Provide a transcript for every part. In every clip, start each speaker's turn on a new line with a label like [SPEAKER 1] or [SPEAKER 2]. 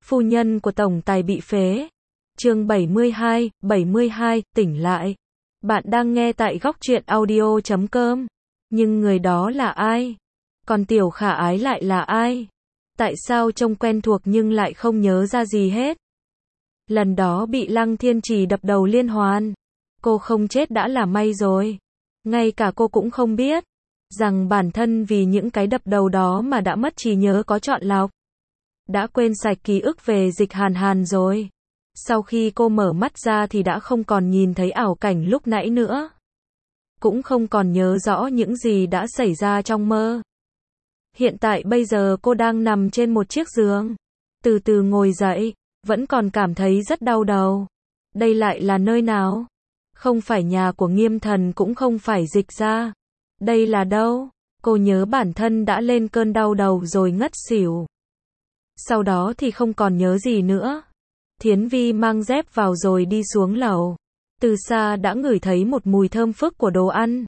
[SPEAKER 1] Phu nhân của tổng tài bị phế. Chương 72, tỉnh lại. Bạn đang nghe tại góc truyện audio.com. Nhưng người đó là ai? Còn Tiểu Khả Ái lại là ai? Tại sao trông quen thuộc nhưng lại không nhớ ra gì hết? Lần đó bị Lăng Thiên Trì đập đầu liên hoàn. Cô không chết đã là may rồi. Ngay cả cô cũng không biết rằng bản thân vì những cái đập đầu đó mà đã mất trí nhớ có chọn lọc. Đã quên sạch ký ức về Dịch Hàn Hàn rồi. Sau khi cô mở mắt ra thì đã không còn nhìn thấy ảo cảnh lúc nãy nữa. Cũng không còn nhớ rõ những gì đã xảy ra trong mơ. Hiện tại bây giờ cô đang nằm trên một chiếc giường. Từ từ ngồi dậy, vẫn còn cảm thấy rất đau đầu. Đây lại là nơi nào? Không phải nhà của Nghiêm Thần cũng không phải Dịch gia. Đây là đâu? Cô nhớ bản thân đã lên cơn đau đầu rồi ngất xỉu. Sau đó thì không còn nhớ gì nữa. Thiến Vi mang dép vào rồi đi xuống lầu. Từ xa đã ngửi thấy một mùi thơm phức của đồ ăn.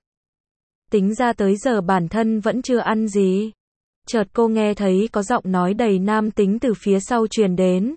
[SPEAKER 1] Tính ra tới giờ bản thân vẫn chưa ăn gì. Chợt cô nghe thấy có giọng nói đầy nam tính từ phía sau truyền đến.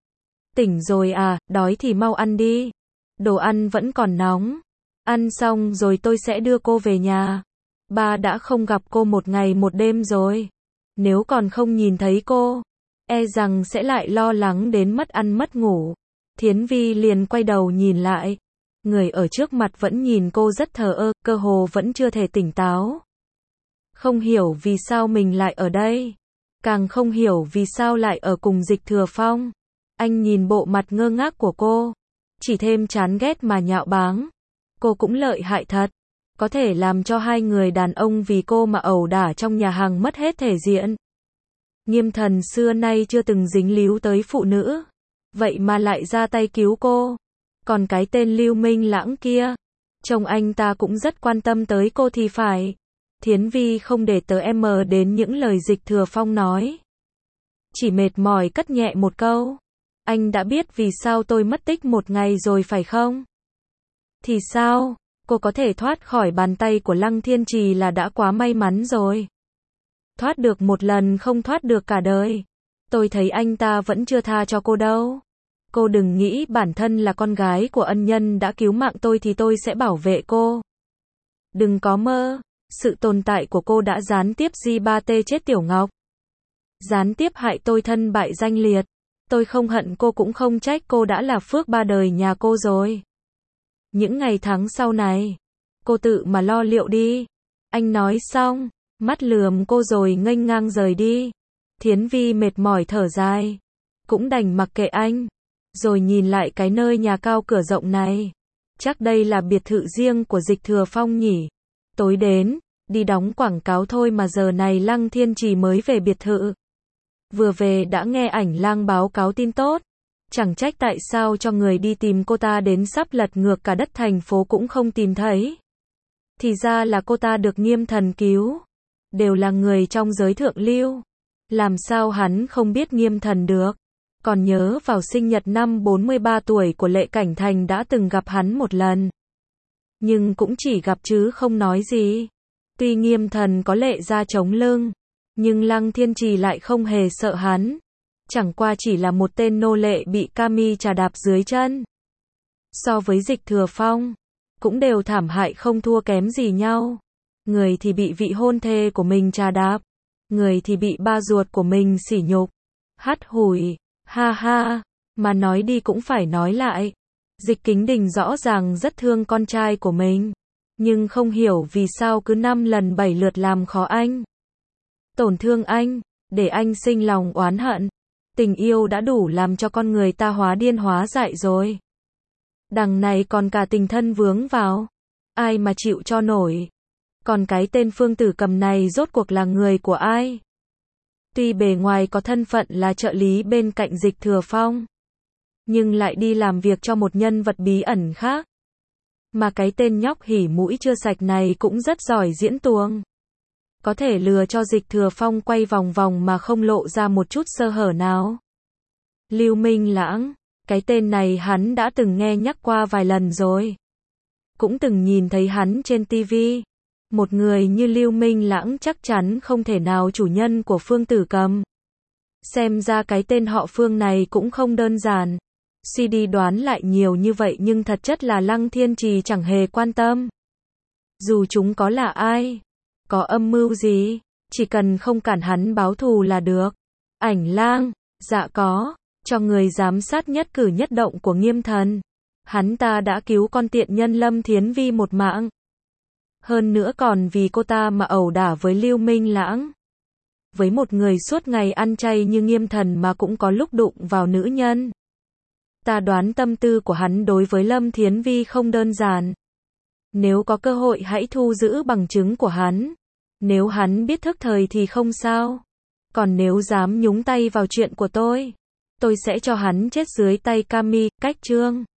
[SPEAKER 1] Tỉnh rồi à, đói thì mau ăn đi. Đồ ăn vẫn còn nóng. Ăn xong rồi tôi sẽ đưa cô về nhà. Ba đã không gặp cô một ngày một đêm rồi. Nếu còn không nhìn thấy cô, e rằng sẽ lại lo lắng đến mất ăn mất ngủ. Thiến Vi liền quay đầu nhìn lại. Người ở trước mặt vẫn nhìn cô rất thờ ơ, cơ hồ vẫn chưa thể tỉnh táo. Không hiểu vì sao mình lại ở đây. Càng không hiểu vì sao lại ở cùng Dịch Thừa Phong. Anh nhìn bộ mặt ngơ ngác của cô. Chỉ thêm chán ghét mà nhạo báng. Cô cũng lợi hại thật. Có thể làm cho hai người đàn ông vì cô mà ẩu đả trong nhà hàng mất hết thể diện. Nghiêm Thần xưa nay chưa từng dính líu tới phụ nữ. Vậy mà lại ra tay cứu cô. Còn cái tên Lưu Minh Lãng kia, trông anh ta cũng rất quan tâm tới cô thì phải. Thiến Vi không để tớ em đến những lời Dịch Thừa Phong nói. Chỉ mệt mỏi cất nhẹ một câu. Anh đã biết vì sao tôi mất tích một ngày rồi phải không? Thì sao? Cô có thể thoát khỏi bàn tay của Lăng Thiên Trì là đã quá may mắn rồi. Thoát được một lần không thoát được cả đời. Tôi thấy anh ta vẫn chưa tha cho cô đâu. Cô đừng nghĩ bản thân là con gái của ân nhân đã cứu mạng tôi thì tôi sẽ bảo vệ cô. Đừng có mơ. Sự tồn tại của cô đã gián tiếp G3T chết Tiểu Ngọc. Gián tiếp hại tôi thân bại danh liệt. Tôi không hận cô cũng không trách cô đã là phước ba đời nhà cô rồi. Những ngày tháng sau này, cô tự mà lo liệu đi. Anh nói xong, mắt lườm cô rồi nghênh ngang rời đi. Thiến Vi mệt mỏi thở dài. Cũng đành mặc kệ anh. Rồi nhìn lại cái nơi nhà cao cửa rộng này. Chắc đây là biệt thự riêng của Dịch Thừa Phong nhỉ. Tối đến, đi đóng quảng cáo thôi mà giờ này Lăng Thiên Trì mới về biệt thự. Vừa về đã nghe Ảnh Lang báo cáo tin tốt. Chẳng trách tại sao cho người đi tìm cô ta đến sắp lật ngược cả đất thành phố cũng không tìm thấy. Thì ra là cô ta được Nghiêm Thần cứu. Đều là người trong giới thượng lưu. Làm sao hắn không biết Nghiêm Thần được. Còn nhớ vào sinh nhật năm 43 tuổi của Lệ Cảnh Thành đã từng gặp hắn một lần. Nhưng cũng chỉ gặp chứ không nói gì. Tuy Nghiêm Thần có Lệ gia chống lưng, nhưng Lăng Thiên Trì lại không hề sợ hắn. Chẳng qua chỉ là một tên nô lệ bị Cami trà đạp dưới chân. So với Dịch Thừa Phong, cũng đều thảm hại không thua kém gì nhau. Người thì bị vị hôn thê của mình trà đạp, người thì bị ba ruột của mình sỉ nhục, hắt hủi, ha ha, mà nói đi cũng phải nói lại. Dịch Kính Đình rõ ràng rất thương con trai của mình, nhưng không hiểu vì sao cứ 5 lần 7 lượt làm khó anh. Tổn thương anh, để anh sinh lòng oán hận. Tình yêu đã đủ làm cho con người ta hóa điên hóa dại rồi. Đằng này còn cả tình thân vướng vào. Ai mà chịu cho nổi. Còn cái tên Phương Tử Cầm này rốt cuộc là người của ai? Tuy bề ngoài có thân phận là trợ lý bên cạnh Dịch Thừa Phong, nhưng lại đi làm việc cho một nhân vật bí ẩn khác. Mà cái tên nhóc hỉ mũi chưa sạch này cũng rất giỏi diễn tuồng. Có thể lừa cho Dịch Thừa Phong quay vòng vòng mà không lộ ra một chút sơ hở nào. Lưu Minh Lãng, cái tên này hắn đã từng nghe nhắc qua vài lần rồi. Cũng từng nhìn thấy hắn trên TV. Một người như Lưu Minh Lãng chắc chắn không thể nào chủ nhân của Phương Tử Cầm. Xem ra cái tên họ Phương này cũng không đơn giản. Suy đi đoán lại nhiều như vậy nhưng thật chất là Lăng Thiên Trì chẳng hề quan tâm. Dù chúng có là ai, có âm mưu gì, chỉ cần không cản hắn báo thù là được. Ảnh Lang, dạ có, cho người giám sát nhất cử nhất động của Nghiêm Thần. Hắn ta đã cứu con tiện nhân Lâm Thiến Vi một mạng. Hơn nữa còn vì cô ta mà ẩu đả với Lưu Minh Lãng. Với một người suốt ngày ăn chay như Nghiêm Thần mà cũng có lúc đụng vào nữ nhân. Ta đoán tâm tư của hắn đối với Lâm Thiến Vi không đơn giản. Nếu có cơ hội hãy thu giữ bằng chứng của hắn. Nếu hắn biết thức thời thì không sao. Còn nếu dám nhúng tay vào chuyện của tôi sẽ cho hắn chết dưới tay Cami, Cách Trương.